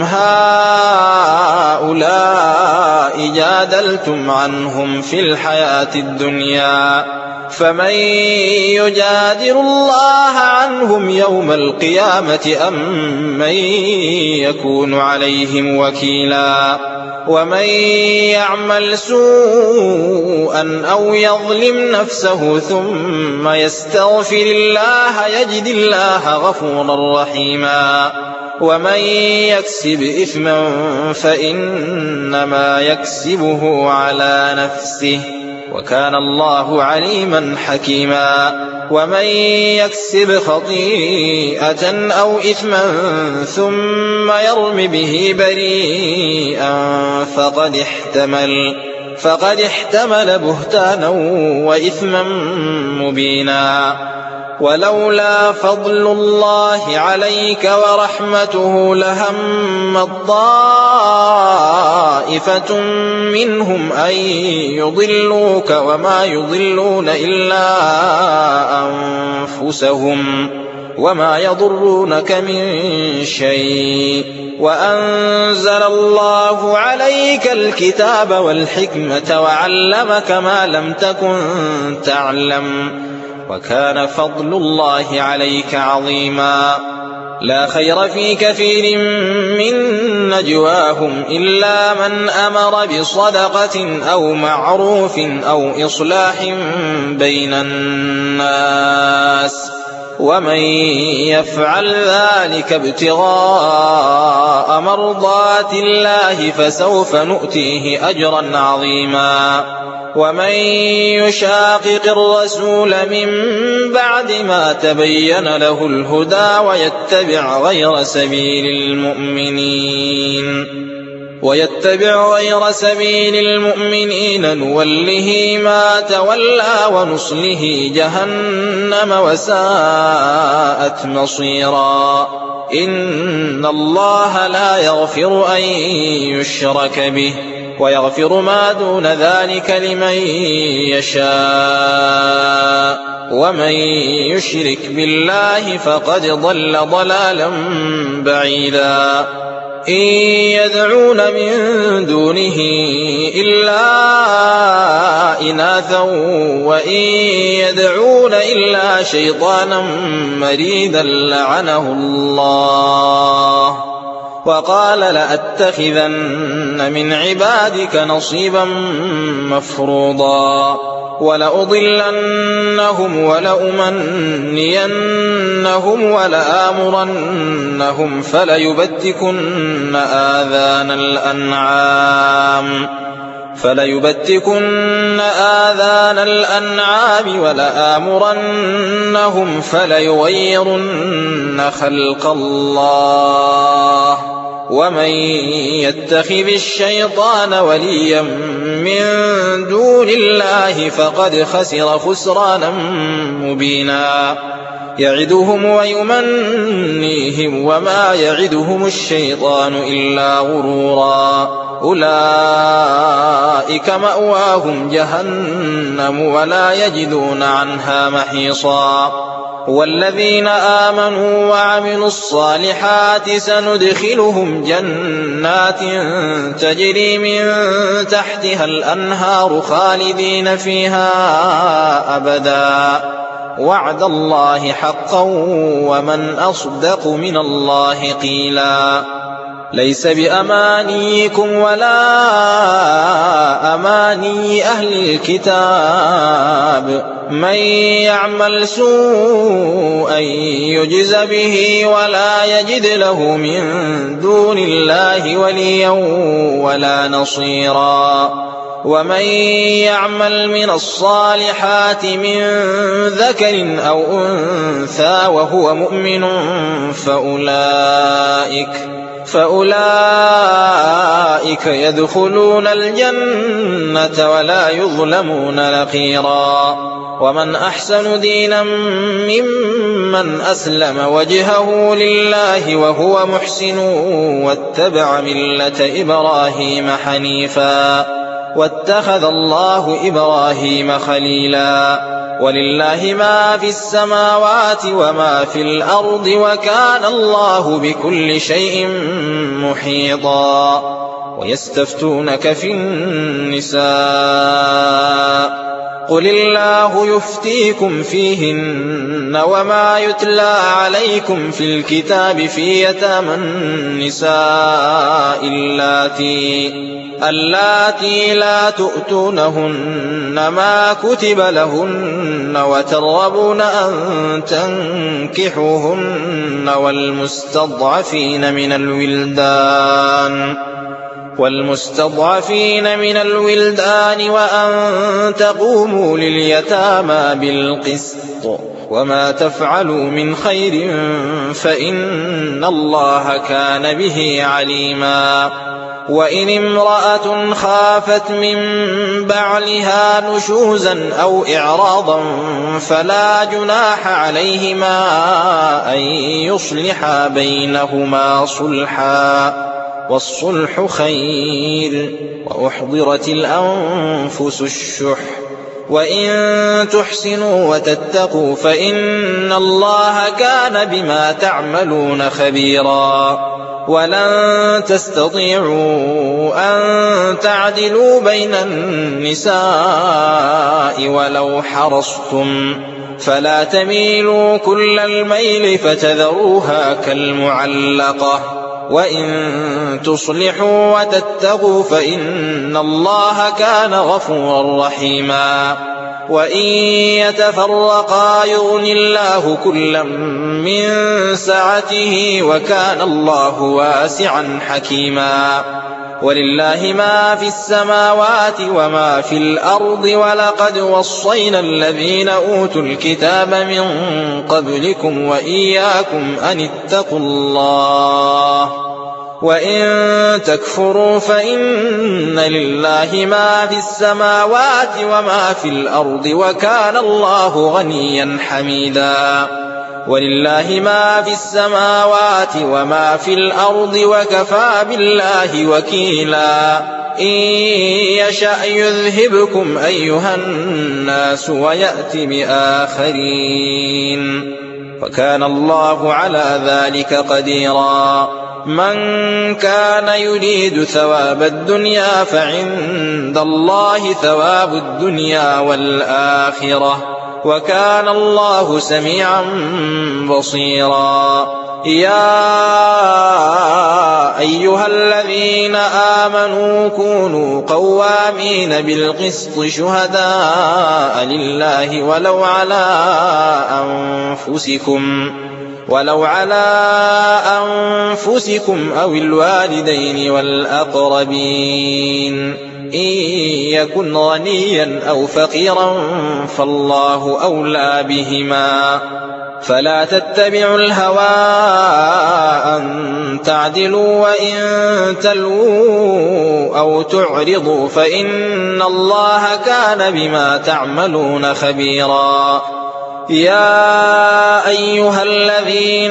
هؤلاء جادلتم عنهم في الحياة الدنيا فمن يجادل الله عنهم يوم القيامة أم من يكون عليهم وكيلا ومن يعمل سوءا أو يظلم نفسه ثم يستغفر الله يجد الله غفورا رحيما ومن يكسب إثما فإنما يكسبه على نفسه وكان الله عليما حكيما ومن يكسب خطيئة أو إثما ثم يرم به بريئا فقد احتمل بهتانا وإثما مبينا ولولا فضل الله عليك ورحمته لهم طائفة منهم أن يضلوك وما يضلون إلا أنفسهم وما يضرونك من شيء وأنزل الله عليك الكتاب والحكمة وعلمك ما لم تكن تعلم وكان فضل الله عليك عظيما لا خير في كثير من نجواهم إلا من أمر بصدقة أو معروف أو إصلاح بين الناس ومن يفعل ذلك ابتغاء مرضات الله فسوف نؤتيه أجرا عظيما ومن يشاقق الرسول من بعد ما تبين له الهدى ويتبع غير سبيل المؤمنين نوله ما تولى ونصله جهنم وساءت مصيرا إن الله لا يغفر أن يشرك به ويغفر ما دون ذلك لمن يشاء ومن يشرك بالله فقد ضل ضلالا بعيدا إن يدعون من دونه إلا إناثا وإن يدعون إلا شيطانا مريدا لعنه الله وقال لأتخذن من عبادك نصيبا مفروضا ولأضلنهم ولأمنينهم ولآمرنهم فليبتكن آذان الأنعام ولآمرنهم فليغيرن خلق الله ومن يتخذ الشيطان وليا من دون الله فقد خسر خسرانا مبينا يعدهم ويمنيهم وما يعدهم الشيطان إلا غرورا أولئك مأواهم جهنم ولا يجدون عنها محيصا والذين آمنوا وعملوا الصالحات سندخلهم جنات تجري من تحتها الأنهار خالدين فيها أبدا وعد الله حقا ومن أصدق من الله قيلا ليس بأمانيكم ولا أماني أهل الكتاب من يعمل سوءا يجز به ولا يجد له من دون الله وليا ولا نصيرا ومن يعمل من الصالحات من ذكر أو أنثى وهو مؤمن فأولئك يدخلون الجنة ولا يظلمون نقيرا ومن أحسن دينا ممن أسلم وجهه لله وهو محسن واتبع ملة إبراهيم حنيفا واتخذ الله إبراهيم خليلا ولله ما في السماوات وما في الأرض وكان الله بكل شيء محيطا ويستفتونك في النساء قل الله يفتيكم فيهن وما يتلى عليكم في الكتاب في يتامى النساء اللاتي لا تؤتونهن ما كتب لهن وترغبون أن تنكحوهن والمستضعفين من الولدان وأن تقوموا لليتامى بالقسط وما تفعلوا من خير فإن الله كان به عليما وإن امرأة خافت من بعلها نشوزا أو إعراضا فلا جناح عليهما أن يصلحا بينهما صلحا والصلح خير وأحضرت الأنفس الشح وإن تحسنوا وتتقوا فإن الله كان بما تعملون خبيرا ولن تستطيعوا أن تعدلوا بين النساء ولو حرصتم فلا تميلوا كل الميل فتذروها كالمعلقة وإن تصلحوا وتتقوا فإن الله كان غفورا رحيما وإن يتفرقا يغن الله كلا من سعته وكان الله واسعا حكيما ولله ما في السماوات وما في الأرض ولقد وصينا الذين أوتوا الكتاب من قبلكم وإياكم أن اتقوا الله وإن تكفروا فإن لله ما في السماوات وما في الأرض وكان الله غنيا حميدا ولله ما في السماوات وما في الأرض وكفى بالله وكيلا إن يشأ يذهبكم أيها الناس ويأت بآخرين وكان الله على ذلك قديرا من كان يريد ثواب الدنيا فعند الله ثواب الدنيا والآخرة وكان الله سميعا بصيرا يا أيها الذين آمنوا كونوا قوامين بالقسط شهداء لله ولو على أنفسكم أو الوالدين والأقربين إن يكن غنيا أو فقيرا فالله أولى بهما فلا تتبعوا الهوى أن تعدلوا وإن تلووا أو تعرضوا فإن الله كان بما تعملون خبيرا يا أيها الذين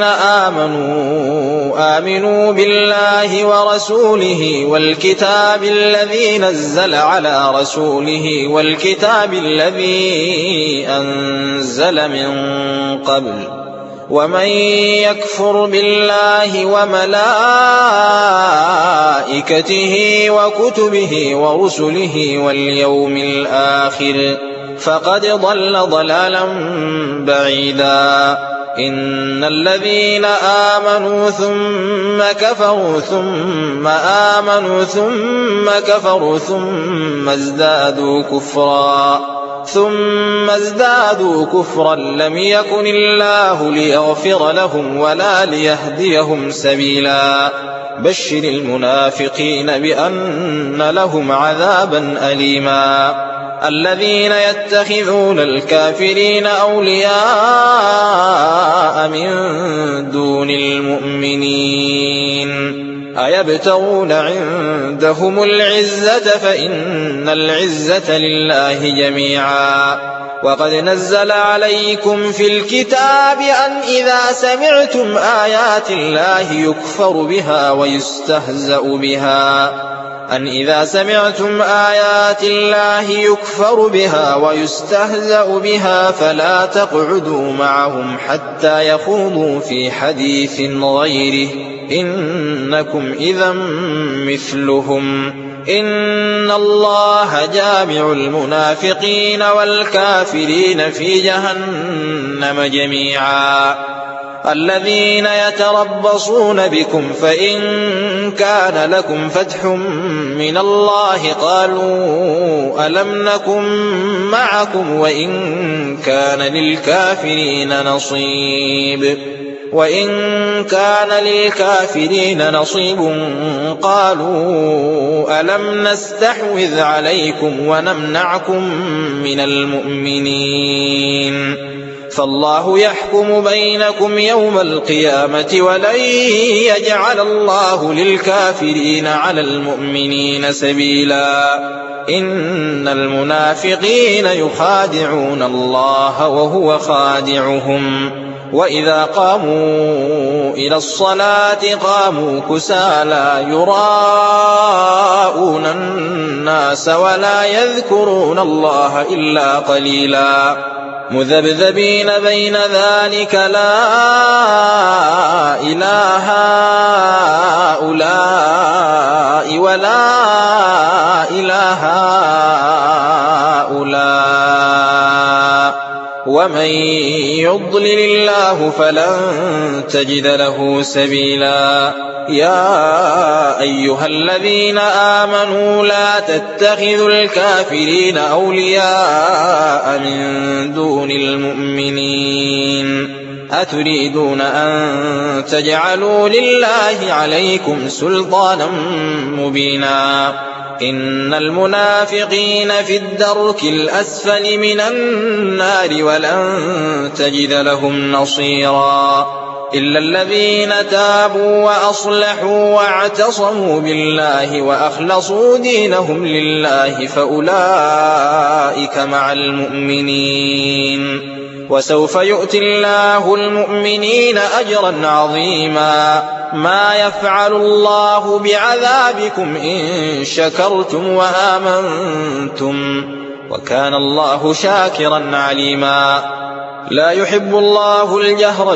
آمنوا بالله ورسوله والكتاب الذي نزل على رسوله والكتاب الذي أنزل من قبل ومن يكفر بالله وملائكته وكتبه ورسله واليوم الآخر فقد ضل ضلالا بعيدا إن الذين آمنوا ثم كفروا ثم آمنوا ثم كفروا ثم ازدادوا كفرا لم يكن الله ليغفر لهم ولا ليهديهم سبيلا بشر المنافقين بأن لهم عذابا أليما الذين يتخذون الكافرين أولياء من دون المؤمنين أيبتغون عندهم العزة فإن العزة لله جميعا وقد نزل عليكم في الكتاب أن إذا سمعتم آيات الله يكفر بها ويستهزأ بها فلا تقعدوا معهم حتى يخوضوا في حديث غيره إنكم إذا مثلهم إن الله جامع المنافقين والكافرين في جهنم جميعا الذين يتربصون بكم فإن كان لكم فتح من الله قالوا ألم نكن معكم وإن كان للكافرين نصيب قالوا ألم نستحوذ عليكم ونمنعكم من المؤمنين فالله يحكم بينكم يوم القيامة ولن يجعل الله للكافرين على المؤمنين سبيلا إن المنافقين يخادعون الله وهو خادعهم وإذا قاموا إلى الصلاة قاموا كسالى يراءون الناس ولا يذكرون الله إلا قليلا مذبذبين بين ذلك لا إله هؤلاء ولا إله هؤلاء ومن يضلل الله فلن تجد له سبيلا يا أيها الذين آمنوا لا تتخذوا الكافرين أولياء من دون المؤمنين أتريدون أن تجعلوا لله عليكم سلطانا مبينا إن المنافقين في الدرك الأسفل من النار ولن تجد لهم نصيرا إلا الذين تابوا وأصلحوا واعتصموا بالله وأخلصوا دينهم لله فأولئك مع المؤمنين وسوف يؤتي الله المؤمنين أجرا عظيما ما يفعل الله بعذابكم إن شكرتم وآمنتم وكان الله شاكرا عليما لا يحب الله الجهر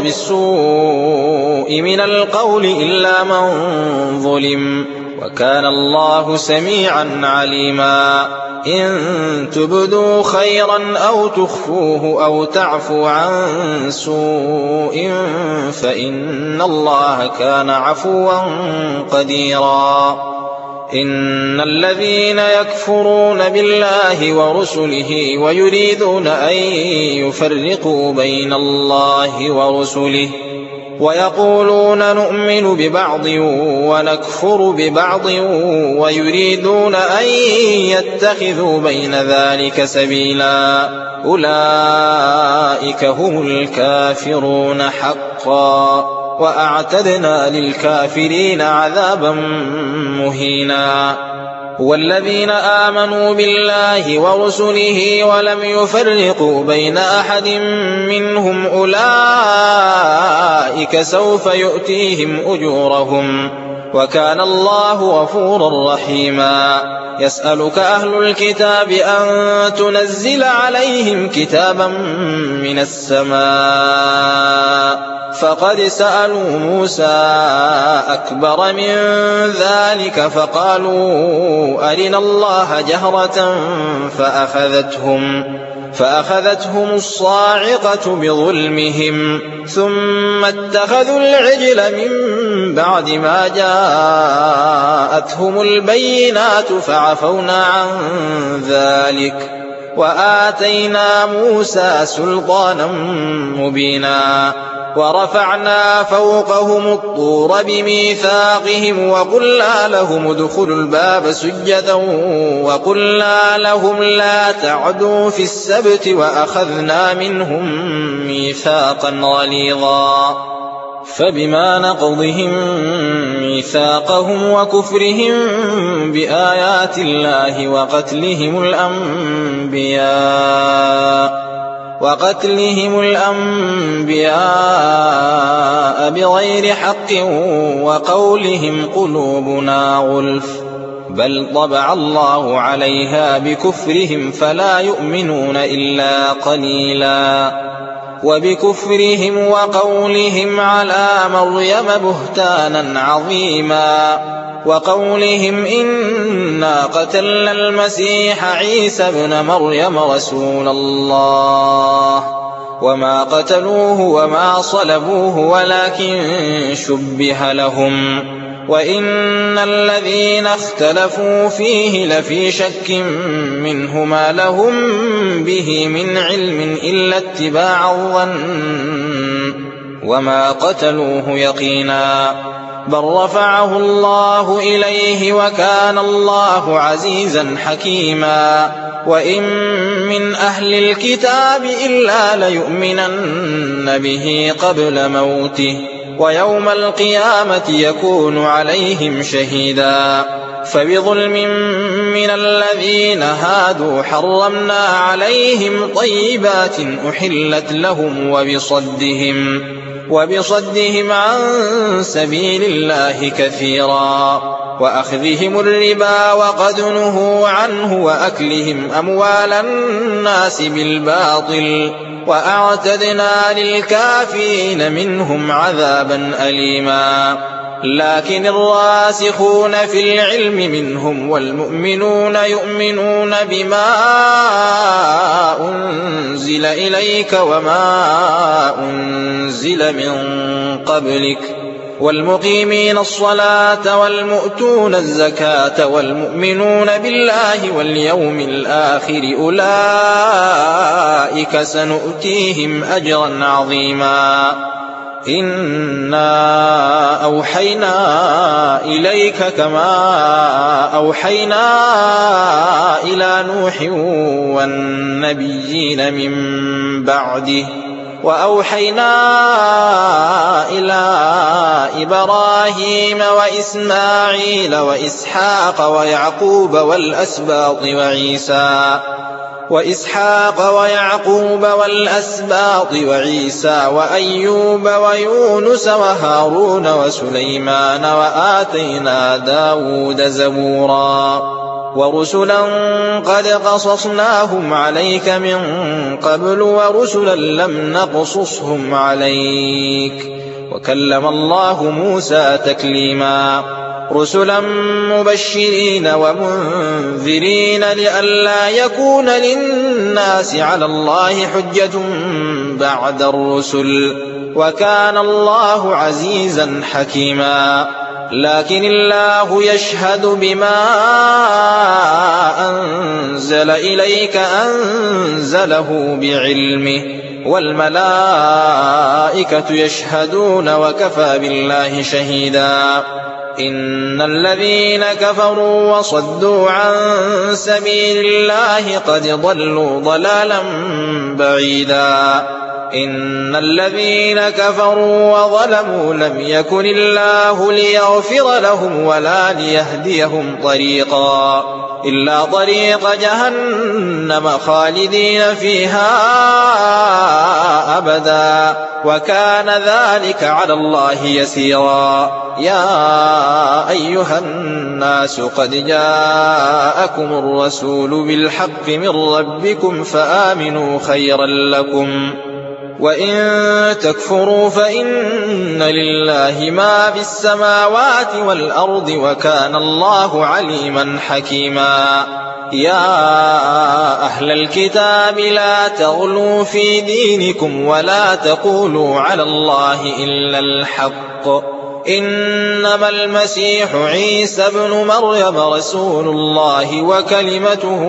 بالسوء من القول إلا من ظلم وكان الله سميعا عليما إن تبدوا خيرا أو تخفوه أو تعفو عن سوء فإن الله كان عفوا قديرا إن الذين يكفرون بالله ورسله ويريدون أن يفرقوا بين الله ورسله ويقولون نؤمن ببعض ونكفر ببعض ويريدون أن يتخذوا بين ذلك سبيلا أولئك هم الكافرون حقا وأعتدنا للكافرين عذابا مهينا والذين آمنوا بالله ورسله ولم يفرقوا بين أحد منهم أولئك سوف يؤتيهم أجورهم وكان الله غفورا رحيما يسألك أهل الكتاب أن تنزل عليهم كتابا من السماء فقد سألوا موسى أكبر من ذلك فقالوا أرنا الله جهرة فأخذتهم الصاعقة بظلمهم ثم اتخذوا العجل من بعد ما جاءتهم البينات فعفونا عن ذلك وآتينا موسى سلطانا مبينا ورفعنا فوقهم الطور بميثاقهم وقلنا لهم ادخلوا الباب سجدا وقلنا لهم لا تعدوا في السبت وأخذنا منهم ميثاقا غليظا فبما نقضهم ميثاقهم وكفرهم بآيات الله وقتلهم الأنبياء وقتلهم الأنبياء بغير حق وقولهم قلوبنا غلف بل طبع الله عليها بكفرهم فلا يؤمنون إلا قليلا وبكفرهم وقولهم على مريم بهتانا عظيما وقولهم إنا قتلنا المسيح عيسى ابن مريم رسول الله وما قتلوه وما صلبوه ولكن شبه لهم وإن الذين اختلفوا فيه لفي شك منه ما لهم به من علم إلا اتباع الظن وما قتلوه يقينا بل رفعه الله إليه وكان الله عزيزا حكيما وإن من أهل الكتاب إلا ليؤمنن به قبل موته ويوم القيامة يكون عليهم شهيدا فبظلم من الذين هادوا حرمنا عليهم طيبات أحلت لهم وبصدهم عن سبيل الله كثيرا وأخذهم الربا وقد نهوا عنه وأكلهم أموال الناس بالباطل وأعتدنا للكافرين منهم عذابا أليما لكن الراسخون في العلم منهم والمؤمنون يؤمنون بما أنزل إليك وما أنزل من قبلك والمقيمين الصلاة والمؤتون الزكاة والمؤمنون بالله واليوم الآخر أولئك سنؤتيهم أجرا عظيما إنا أوحينا إليك كما أوحينا إلى نوح والنبيين من بعده وأوحينا إلى إبراهيم وإسماعيل وإسحاق ويعقوب والأسباط وعيسى وأيوب ويونس وهارون وسليمان وآتينا داود زبورا ورسلا قد قصصناهم عليك من قبل ورسلا لم نقصصهم عليك وكلم الله موسى تكليما رسلا مبشرين ومنذرين لئلا يكون للناس على الله حجة بعد الرسل وكان الله عزيزا حكيما لكن الله يشهد بما أنزل إليك أنزله بعلمه والملائكة يشهدون وكفى بالله شهيدا إن الذين كفروا وصدوا عن سبيل الله قد ضلوا ضلالا بعيدا إن الذين كفروا وظلموا لم يكن الله ليغفر لهم ولا ليهديهم طريقا إلا طريق جهنم خالدين فيها أبدا وكان ذلك على الله يسيرا يا أيها الناس قد جاءكم الرسول بالحق من ربكم فآمنوا خيرا لكم وإن تكفروا فإن لله ما في السماوات والأرض وكان الله عليما حكيما يا أهل الكتاب لا تغلوا في دينكم ولا تقولوا على الله إلا الحق إنما المسيح عيسى ابن مريم رسول الله وكلمته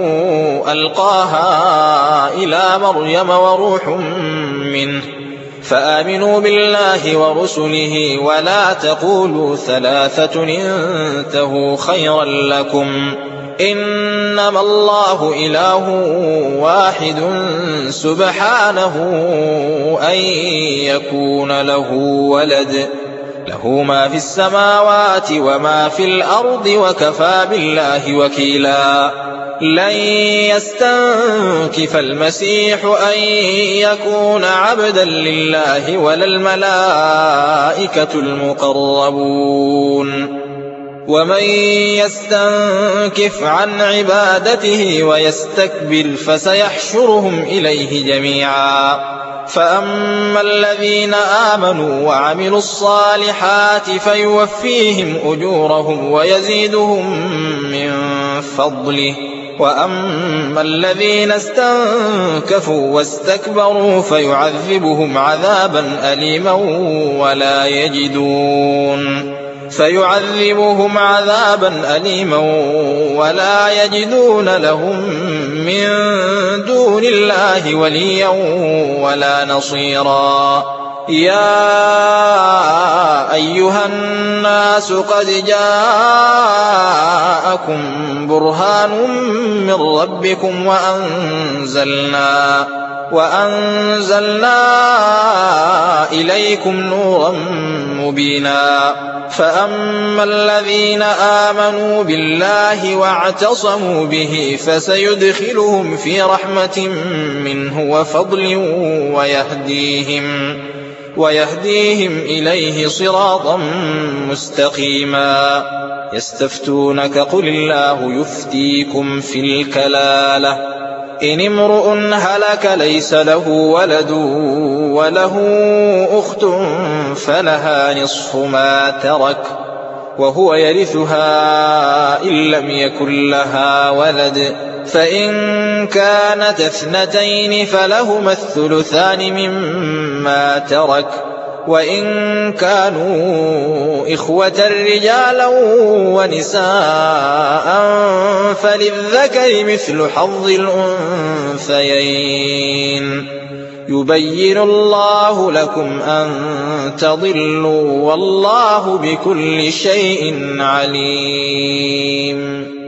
ألقاها إلى مريم وروح منه فآمنوا بالله ورسله ولا تقولوا ثلاثة انتهوا خيرا لكم إنما الله إله واحد سبحانه أن يكون له ولد له ما في السماوات وما في الأرض وكفى بالله وكيلا لن يستنكف المسيح أن يكون عبدا لله ولا الملائكة المقربون ومن يستنكف عن عبادته ويستكبر فسيحشرهم إليه جميعا فأما الذين آمنوا وعملوا الصالحات فيوفيهم أجورهم ويزيدهم من فضله وأما الذين استنكفوا واستكبروا فيعذبهم عذابا أليما ولا يجدون لهم من دون الله وليا ولا نصيرا يا أيها الناس قد جاءكم برهان من ربكم وأنزلنا إليكم نورا مبينا فأما الذين آمنوا بالله واعتصموا به فسيدخلهم في رحمة منه وفضل ويهديهم إليه صراطا مستقيما يستفتونك قل الله يفتيكم في الكلالة إن امرؤ هلك ليس له ولد وله أخت فلها نصف ما ترك وهو يرثها إن لم يكن لها ولد فإن كانت اثنتين فلهما الثلثان مما ترك وإن كانوا إخوة رجالا ونساء فللذكر مثل حظ الأنثيين يبين الله لكم أن تضلوا والله بكل شيء عليم